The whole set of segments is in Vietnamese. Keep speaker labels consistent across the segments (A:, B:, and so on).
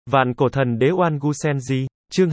A: Vạn cổ thần đế Oan Gu Senji, chương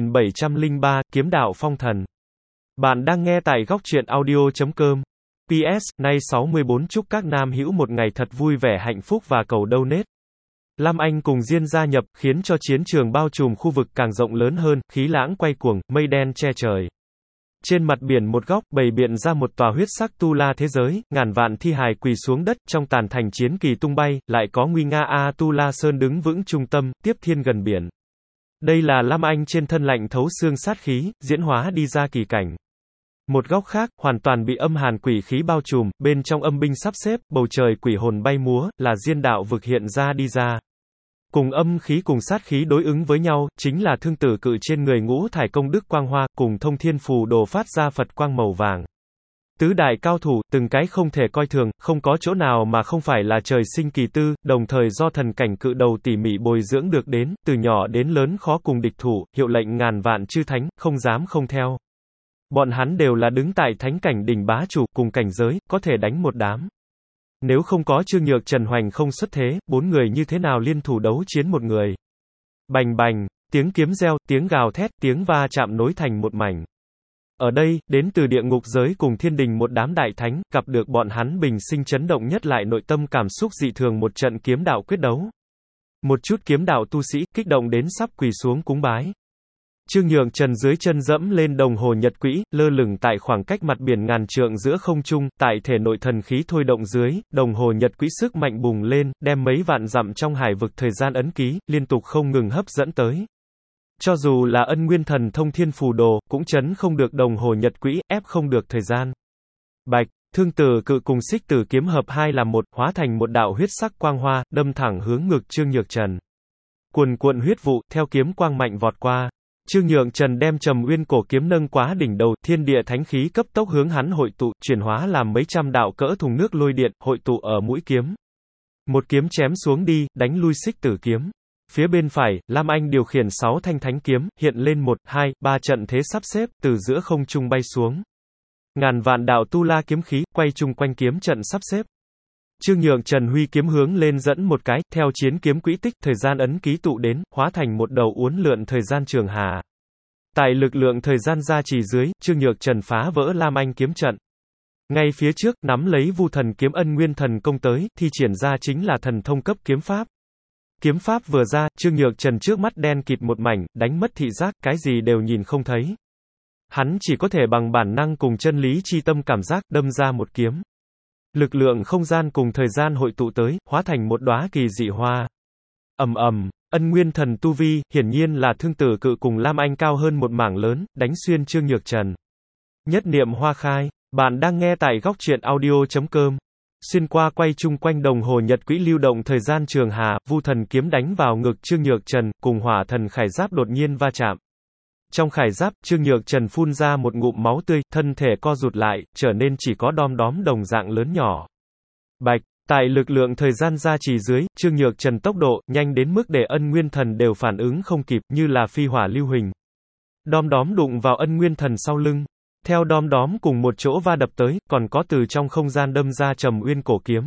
A: 2703, Kiếm đạo phong thần. Bạn đang nghe tại góc truyện audio.com. PS, nay 64 chúc các nam hữu một ngày thật vui vẻ hạnh phúc và cầu donate. Lam Anh cùng Diên gia nhập, khiến cho chiến trường bao trùm khu vực càng rộng lớn hơn, khí lãng quay cuồng, mây đen che trời. Trên mặt biển một góc, bày biện ra một tòa huyết sắc tu la thế giới, ngàn vạn thi hài quỳ xuống đất, trong tàn thành chiến kỳ tung bay, lại có nguy nga A Tu La Sơn đứng vững trung tâm, tiếp thiên gần biển. Đây là Lam Anh trên thân lạnh thấu xương sát khí, diễn hóa đi ra kỳ cảnh. Một góc khác, hoàn toàn bị âm hàn quỷ khí bao trùm, bên trong âm binh sắp xếp, bầu trời quỷ hồn bay múa, là Diên đạo vực hiện ra đi ra. Cùng âm khí cùng sát khí đối ứng với nhau, chính là thương tử cự trên người ngũ thải công đức quang hoa, cùng thông thiên phù đồ phát ra Phật quang màu vàng. Tứ đại cao thủ, từng cái không thể coi thường, không có chỗ nào mà không phải là trời sinh kỳ tư, đồng thời do thần cảnh cự đầu tỉ mỉ bồi dưỡng được đến, từ nhỏ đến lớn khó cùng địch thủ, hiệu lệnh ngàn vạn chư thánh, không dám không theo. Bọn hắn đều là đứng tại thánh cảnh đỉnh bá chủ, cùng cảnh giới, có thể đánh một đám. Nếu không có Trương Nhược Trần Hoành không xuất thế, bốn người như thế nào liên thủ đấu chiến một người. Bành bành, tiếng kiếm reo, tiếng gào thét, tiếng va chạm nối thành một mảnh. Ở đây, đến từ địa ngục giới cùng thiên đình một đám đại thánh, gặp được bọn hắn bình sinh chấn động nhất lại nội tâm cảm xúc dị thường một trận kiếm đạo quyết đấu. Một chút kiếm đạo tu sĩ, kích động đến sắp quỳ xuống cúng bái. Trương Nhược Trần dưới chân dẫm lên đồng hồ nhật quỹ, lơ lửng tại khoảng cách mặt biển ngàn trượng giữa không trung, tại thể nội thần khí thôi động dưới, đồng hồ nhật quỹ sức mạnh bùng lên, đem mấy vạn dặm trong hải vực thời gian ấn ký, liên tục không ngừng hấp dẫn tới. Cho dù là Ân Nguyên Thần thông thiên phù đồ, cũng chấn không được đồng hồ nhật quỹ, ép không được thời gian. Bạch, thương tử cự cùng xích tử kiếm hợp hai làm một, hóa thành một đạo huyết sắc quang hoa, đâm thẳng hướng ngực Trương Nhược Trần. Cuồn cuộn huyết vụ, theo kiếm quang mạnh vọt qua. Trương Nhược Trần đem Trầm Uyên cổ kiếm nâng quá đỉnh đầu, thiên địa thánh khí cấp tốc hướng hắn hội tụ, chuyển hóa làm mấy trăm đạo cỡ thùng nước lôi điện, hội tụ ở mũi kiếm. Một kiếm chém xuống đi, đánh lui xích tử kiếm. Phía bên phải, Lam Anh điều khiển 6 thanh thánh kiếm, hiện lên 1, 2, 3 trận thế sắp xếp, từ giữa không trung bay xuống. Ngàn vạn đạo tu la kiếm khí, quay chung quanh kiếm trận sắp xếp. Trương Nhược Trần huy kiếm hướng lên dẫn một cái, theo chiến kiếm quỹ tích, thời gian ấn ký tụ đến, hóa thành một đầu uốn lượn thời gian trường hà. Tại lực lượng thời gian gia trì dưới, Trương Nhược Trần phá vỡ Lam Anh kiếm trận. Ngay phía trước, nắm lấy Vu Thần kiếm Ân Nguyên Thần công tới, thi triển ra chính là thần thông cấp kiếm pháp. Kiếm pháp vừa ra, Trương Nhược Trần trước mắt đen kịt một mảnh, đánh mất thị giác, cái gì đều nhìn không thấy. Hắn chỉ có thể bằng bản năng cùng chân lý chi tâm cảm giác, đâm ra một kiếm. Lực lượng không gian cùng thời gian hội tụ tới, hóa thành một đóa kỳ dị hoa. Ầm ầm, Ân Nguyên Thần tu vi, hiển nhiên là thương tử cự cùng Lam Anh cao hơn một mảng lớn, đánh xuyên Trương Nhược Trần. Nhất niệm hoa khai, bạn đang nghe tại góc truyện audio.com. Xuyên qua quay chung quanh đồng hồ nhật quỹ lưu động thời gian trường hà, Vu Thần kiếm đánh vào ngực Trương Nhược Trần, cùng hỏa thần khải giáp đột nhiên va chạm. Trong khải giáp, Trương Nhược Trần phun ra một ngụm máu tươi, thân thể co rụt lại, trở nên chỉ có đom đóm đồng dạng lớn nhỏ. Bạch, tại lực lượng thời gian gia trì dưới, Trương Nhược Trần tốc độ nhanh đến mức để Ân Nguyên Thần đều phản ứng không kịp, như là phi hỏa lưu huỳnh. Đom đóm đụng vào Ân Nguyên Thần sau lưng. Theo đom đóm cùng một chỗ va đập tới, còn có từ trong không gian đâm ra Trầm Uyên cổ kiếm.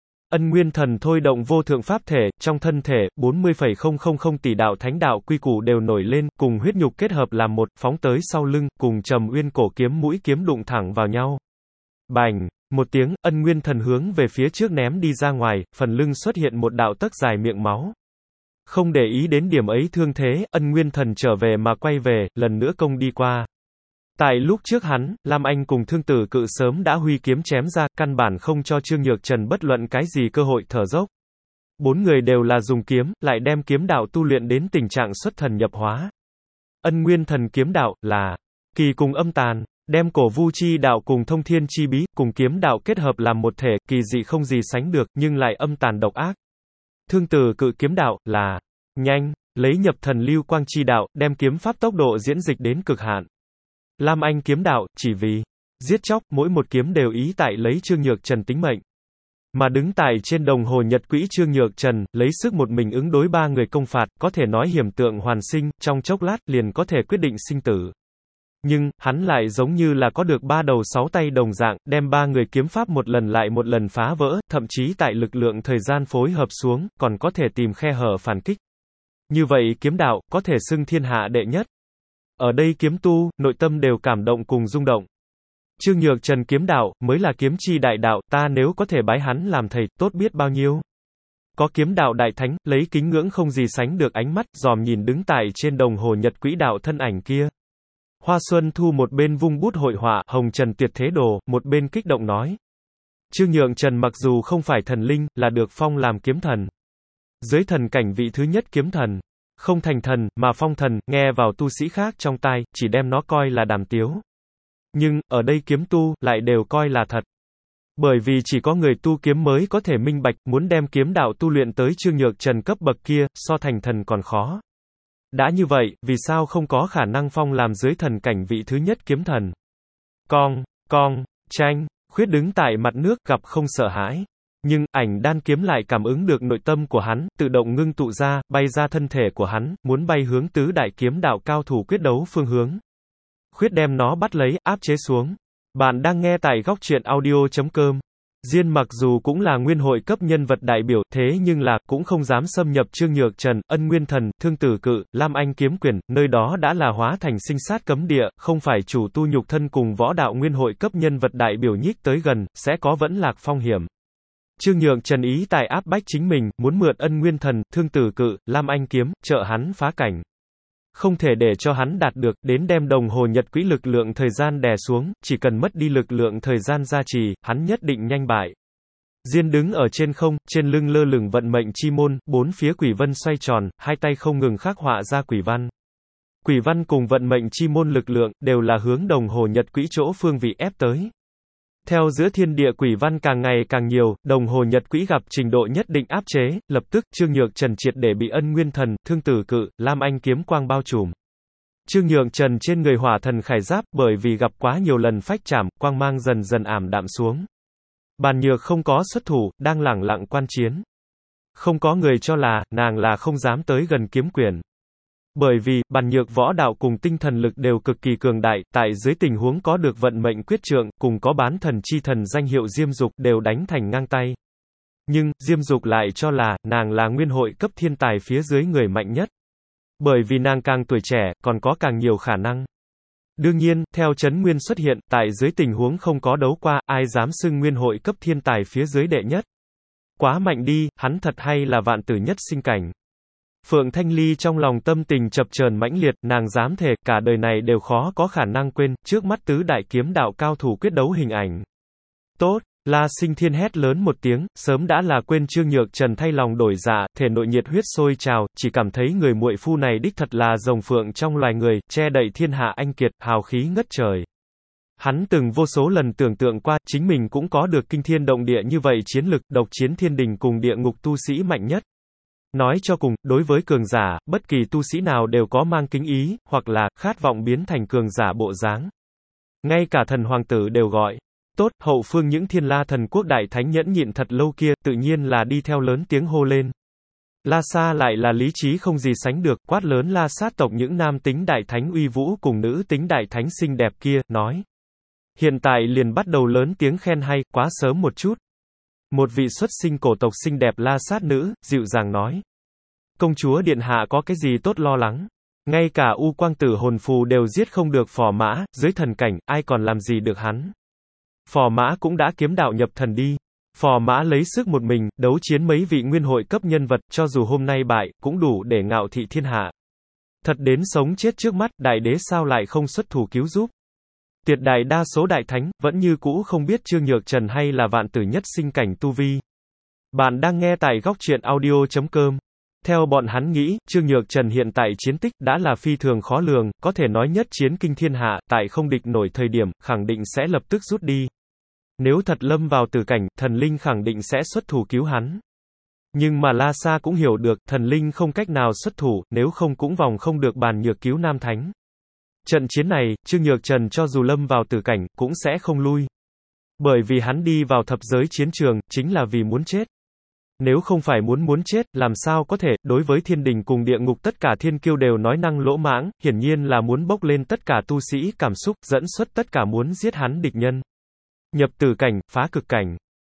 A: Ân Nguyên Thần thôi động vô thượng pháp thể, trong thân thể, 40,000 tỷ đạo thánh đạo quy củ đều nổi lên, cùng huyết nhục kết hợp làm một, phóng tới sau lưng, cùng Trầm Uyên cổ kiếm mũi kiếm đụng thẳng vào nhau. Bành, một tiếng, Ân Nguyên Thần hướng về phía trước ném đi ra ngoài, phần lưng xuất hiện một đạo tấc dài miệng máu. Không để ý đến điểm ấy thương thế, Ân Nguyên Thần trở về mà quay về, lần nữa công đi qua. Tại lúc trước hắn, Lam Anh cùng thương tử cự sớm đã huy kiếm chém ra, căn bản không cho Trương Nhược Trần bất luận cái gì cơ hội thở dốc. Bốn người đều là dùng kiếm, lại đem kiếm đạo tu luyện đến tình trạng xuất thần nhập hóa. Ân Nguyên Thần kiếm đạo, là kỳ cùng âm tàn, đem cổ vu chi đạo cùng thông thiên chi bí, cùng kiếm đạo kết hợp làm một thể, kỳ dị không gì sánh được, nhưng lại âm tàn độc ác. Thương tử cự kiếm đạo, là nhanh, lấy nhập thần lưu quang chi đạo, đem kiếm pháp tốc độ diễn dịch đến cực hạn. Lam Anh kiếm đạo, chỉ vì giết chóc, mỗi một kiếm đều ý tại lấy Trương Nhược Trần tính mệnh. Mà đứng tại trên đồng hồ nhật quỹ Trương Nhược Trần, lấy sức một mình ứng đối ba người công phạt, có thể nói hiểm tượng hoàn sinh, trong chốc lát liền có thể quyết định sinh tử. Nhưng, hắn lại giống như là có được ba đầu sáu tay đồng dạng, đem ba người kiếm pháp một lần lại một lần phá vỡ, thậm chí tại lực lượng thời gian phối hợp xuống, còn có thể tìm khe hở phản kích. Như vậy kiếm đạo, có thể xưng thiên hạ đệ nhất. Ở đây kiếm tu, nội tâm đều cảm động cùng rung động. Trương Nhược Trần kiếm đạo, mới là kiếm chi đại đạo, ta nếu có thể bái hắn làm thầy, tốt biết bao nhiêu. Có kiếm đạo đại thánh, lấy kính ngưỡng không gì sánh được ánh mắt, dòm nhìn đứng tại trên đồng hồ nhật quỹ đạo thân ảnh kia. Hoa Xuân Thu một bên vung bút hội họa, hồng trần tuyệt thế đồ, một bên kích động nói. Trương Nhượng Trần mặc dù không phải thần linh, là được phong làm kiếm thần. Dưới thần cảnh vị thứ nhất kiếm thần. Không thành thần, mà phong thần, nghe vào tu sĩ khác trong tai, chỉ đem nó coi là đàm tiếu. Nhưng, ở đây kiếm tu, lại đều coi là thật. Bởi vì chỉ có người tu kiếm mới có thể minh bạch, muốn đem kiếm đạo tu luyện tới Trương Nhược Trần cấp bậc kia, so thành thần còn khó. Đã như vậy, vì sao không có khả năng phong làm dưới thần cảnh vị thứ nhất kiếm thần? Tranh, Khuyết đứng tại mặt nước, gặp không sợ hãi. Nhưng, ảnh đan kiếm lại cảm ứng được nội tâm của hắn, tự động ngưng tụ ra, bay ra thân thể của hắn, muốn bay hướng tứ đại kiếm đạo cao thủ quyết đấu phương hướng. Khuyết đem nó bắt lấy, áp chế xuống. Bạn đang nghe tại góc truyện audio.com. Diên mặc dù cũng là nguyên hội cấp nhân vật đại biểu, thế nhưng là, cũng không dám xâm nhập Trương Nhược Trần, Ân Nguyên Thần, Thương Tử Cự, Lam Anh Kiếm Quyền, nơi đó đã là hóa thành sinh sát cấm địa, không phải chủ tu nhục thân cùng võ đạo nguyên hội cấp nhân vật đại biểu nhích tới gần, sẽ có vẫn lạc phong hiểm. Trương Nhược Trần ý tài áp bách chính mình, muốn mượn Ân Nguyên Thần, Thương Tử Cự, Lam Anh Kiếm, trợ hắn phá cảnh. Không thể để cho hắn đạt được, đến đem đồng hồ nhật quỹ lực lượng thời gian đè xuống, chỉ cần mất đi lực lượng thời gian gia trì, hắn nhất định nhanh bại. Diên đứng ở trên không, trên lưng lơ lửng vận mệnh chi môn, bốn phía quỷ vân xoay tròn, hai tay không ngừng khắc họa ra quỷ văn. Quỷ văn cùng vận mệnh chi môn lực lượng, đều là hướng đồng hồ nhật quỹ chỗ phương vị ép tới. Theo giữa thiên địa quỷ văn càng ngày càng nhiều, đồng hồ nhật quỹ gặp trình độ nhất định áp chế, lập tức, Trương Nhược Trần triệt để bị Ân Nguyên Thần, Thương Tử Cự, Lam Anh Kiếm quang bao trùm. Trương Nhược Trần trên người hỏa thần khải giáp, bởi vì gặp quá nhiều lần phách chạm, quang mang dần dần ảm đạm xuống. Bàn Nhược không có xuất thủ, đang lẳng lặng quan chiến. Không có người cho là, nàng là không dám tới gần kiếm quyển. Bởi vì, Bàn Nhược võ đạo cùng tinh thần lực đều cực kỳ cường đại, tại dưới tình huống có được vận mệnh quyết trượng, cùng có bán thần chi thần danh hiệu Diêm Dục đều đánh thành ngang tay. Nhưng, Diêm Dục lại cho là, nàng là nguyên hội cấp thiên tài phía dưới người mạnh nhất. Bởi vì nàng càng tuổi trẻ, còn có càng nhiều khả năng. Đương nhiên, theo Trấn Nguyên xuất hiện, tại dưới tình huống không có đấu qua, ai dám xưng nguyên hội cấp thiên tài phía dưới đệ nhất. Quá mạnh đi, hắn thật hay là vạn tử nhất sinh cảnh. Phượng Thanh Ly trong lòng tâm tình chập chờn mãnh liệt, nàng dám thề, cả đời này đều khó có khả năng quên, trước mắt tứ đại kiếm đạo cao thủ quyết đấu hình ảnh. Tốt, La Sinh Thiên hét lớn một tiếng, sớm đã là quên Trương Nhược Trần thay lòng đổi dạ, thể nội nhiệt huyết sôi trào, chỉ cảm thấy người muội phu này đích thật là rồng phượng trong loài người, che đậy thiên hạ anh kiệt, hào khí ngất trời. Hắn từng vô số lần tưởng tượng qua, chính mình cũng có được kinh thiên động địa như vậy chiến lực, độc chiến thiên đình cùng địa ngục tu sĩ mạnh nhất. Nói cho cùng, đối với cường giả, bất kỳ tu sĩ nào đều có mang kính ý, hoặc là, khát vọng biến thành cường giả bộ dáng. Ngay cả thần hoàng tử đều gọi. Tốt, hậu phương những thiên la thần quốc đại thánh nhẫn nhịn thật lâu kia, tự nhiên là đi theo lớn tiếng hô lên. La Sa lại là lý trí không gì sánh được, quát lớn La Sát tộc những nam tính đại thánh uy vũ cùng nữ tính đại thánh xinh đẹp kia, nói. Hiện tại liền bắt đầu lớn tiếng khen hay, quá sớm một chút. Một vị xuất sinh cổ tộc xinh đẹp La Sát nữ, dịu dàng nói. Công chúa điện hạ có cái gì tốt lo lắng. Ngay cả U Quang Tử hồn phù đều giết không được Phò Mã, dưới thần cảnh, ai còn làm gì được hắn. Phò Mã cũng đã kiếm đạo nhập thần đi. Phò Mã lấy sức một mình, đấu chiến mấy vị nguyên hội cấp nhân vật, cho dù hôm nay bại, cũng đủ để ngạo thị thiên hạ. Thật đến sống chết trước mắt, đại đế sao lại không xuất thủ cứu giúp. Tuyệt đại đa số đại thánh, vẫn như cũ không biết Trương Nhược Trần hay là vạn tử nhất sinh cảnh tu vi. Bạn đang nghe tại góc truyện audio.com. Theo bọn hắn nghĩ, Trương Nhược Trần hiện tại chiến tích đã là phi thường khó lường, có thể nói nhất chiến kinh thiên hạ, tại không địch nổi thời điểm, khẳng định sẽ lập tức rút đi. Nếu thật lâm vào tử cảnh, thần linh khẳng định sẽ xuất thủ cứu hắn. Nhưng mà La Sa cũng hiểu được, thần linh không cách nào xuất thủ, nếu không cũng vòng không được Bàn Nhược cứu Nam Thánh. Trận chiến này, Trương Nhược Trần cho dù lâm vào tử cảnh, cũng sẽ không lui. Bởi vì hắn đi vào thập giới chiến trường, chính là vì muốn chết. Nếu không phải muốn chết, làm sao có thể, đối với thiên đình cùng địa ngục tất cả thiên kiêu đều nói năng lỗ mãng, hiển nhiên là muốn bốc lên tất cả tu sĩ cảm xúc, dẫn xuất tất cả muốn giết hắn địch nhân. Nhập tử cảnh, phá cực cảnh.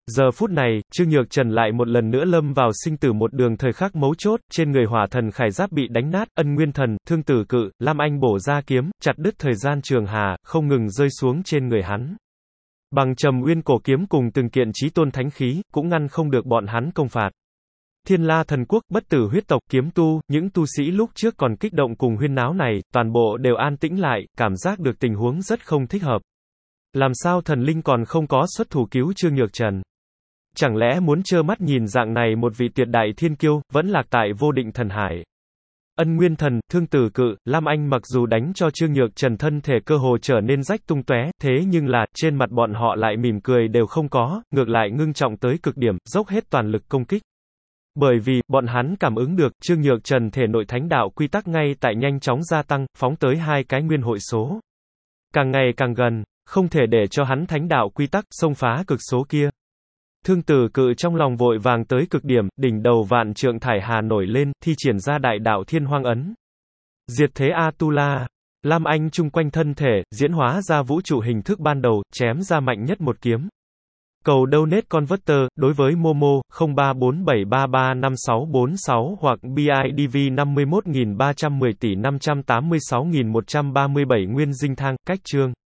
A: Giờ phút này, Trương Nhược Trần lại một lần nữa lâm vào sinh tử một đường thời khắc mấu chốt, trên người hỏa thần khải giáp bị đánh nát, ân nguyên thần, thương tử cự, Lam Anh bổ ra kiếm, chặt đứt thời gian trường hà, không ngừng rơi xuống trên người hắn. Bằng Trầm Uyên cổ kiếm cùng từng kiện chí tôn thánh khí, cũng ngăn không được bọn hắn công phạt. Thiên La thần quốc, bất tử huyết tộc, kiếm tu, những tu sĩ lúc trước còn kích động cùng huyên náo này, toàn bộ đều an tĩnh lại, cảm giác được tình huống rất không thích hợp. Làm sao thần linh còn không có xuất thủ cứu Trương Nhược Trần? Chẳng lẽ muốn trơ mắt nhìn dạng này một vị tuyệt đại thiên kiêu, vẫn lạc tại vô định thần hải? Ân nguyên thần, thương tử cự, Lam Anh mặc dù đánh cho Trương Nhược Trần thân thể cơ hồ trở nên rách tung tóe, thế nhưng là, trên mặt bọn họ lại mỉm cười đều không có, ngược lại ngưng trọng tới cực điểm, dốc hết toàn lực công kích. Bởi vì, bọn hắn cảm ứng được, Trương Nhược Trần thể nội thánh đạo quy tắc ngay tại nhanh chóng gia tăng, phóng tới 2 cái nguyên hội số. Càng ngày càng gần, không thể để cho hắn thánh đạo quy tắc xông phá cực số kia. Thương tử cự trong lòng vội vàng tới cực điểm, đỉnh đầu vạn trượng thải hà nổi lên, thi triển ra đại đạo thiên hoang ấn. Diệt thế Atula. Lam Anh chung quanh thân thể, diễn hóa ra vũ trụ hình thức ban đầu, chém ra mạnh nhất một kiếm. Cầu donate converter, đối với Momo, 0347335646 hoặc BIDV 51.310 tỷ 586.137 nguyên dinh thang, cách chương.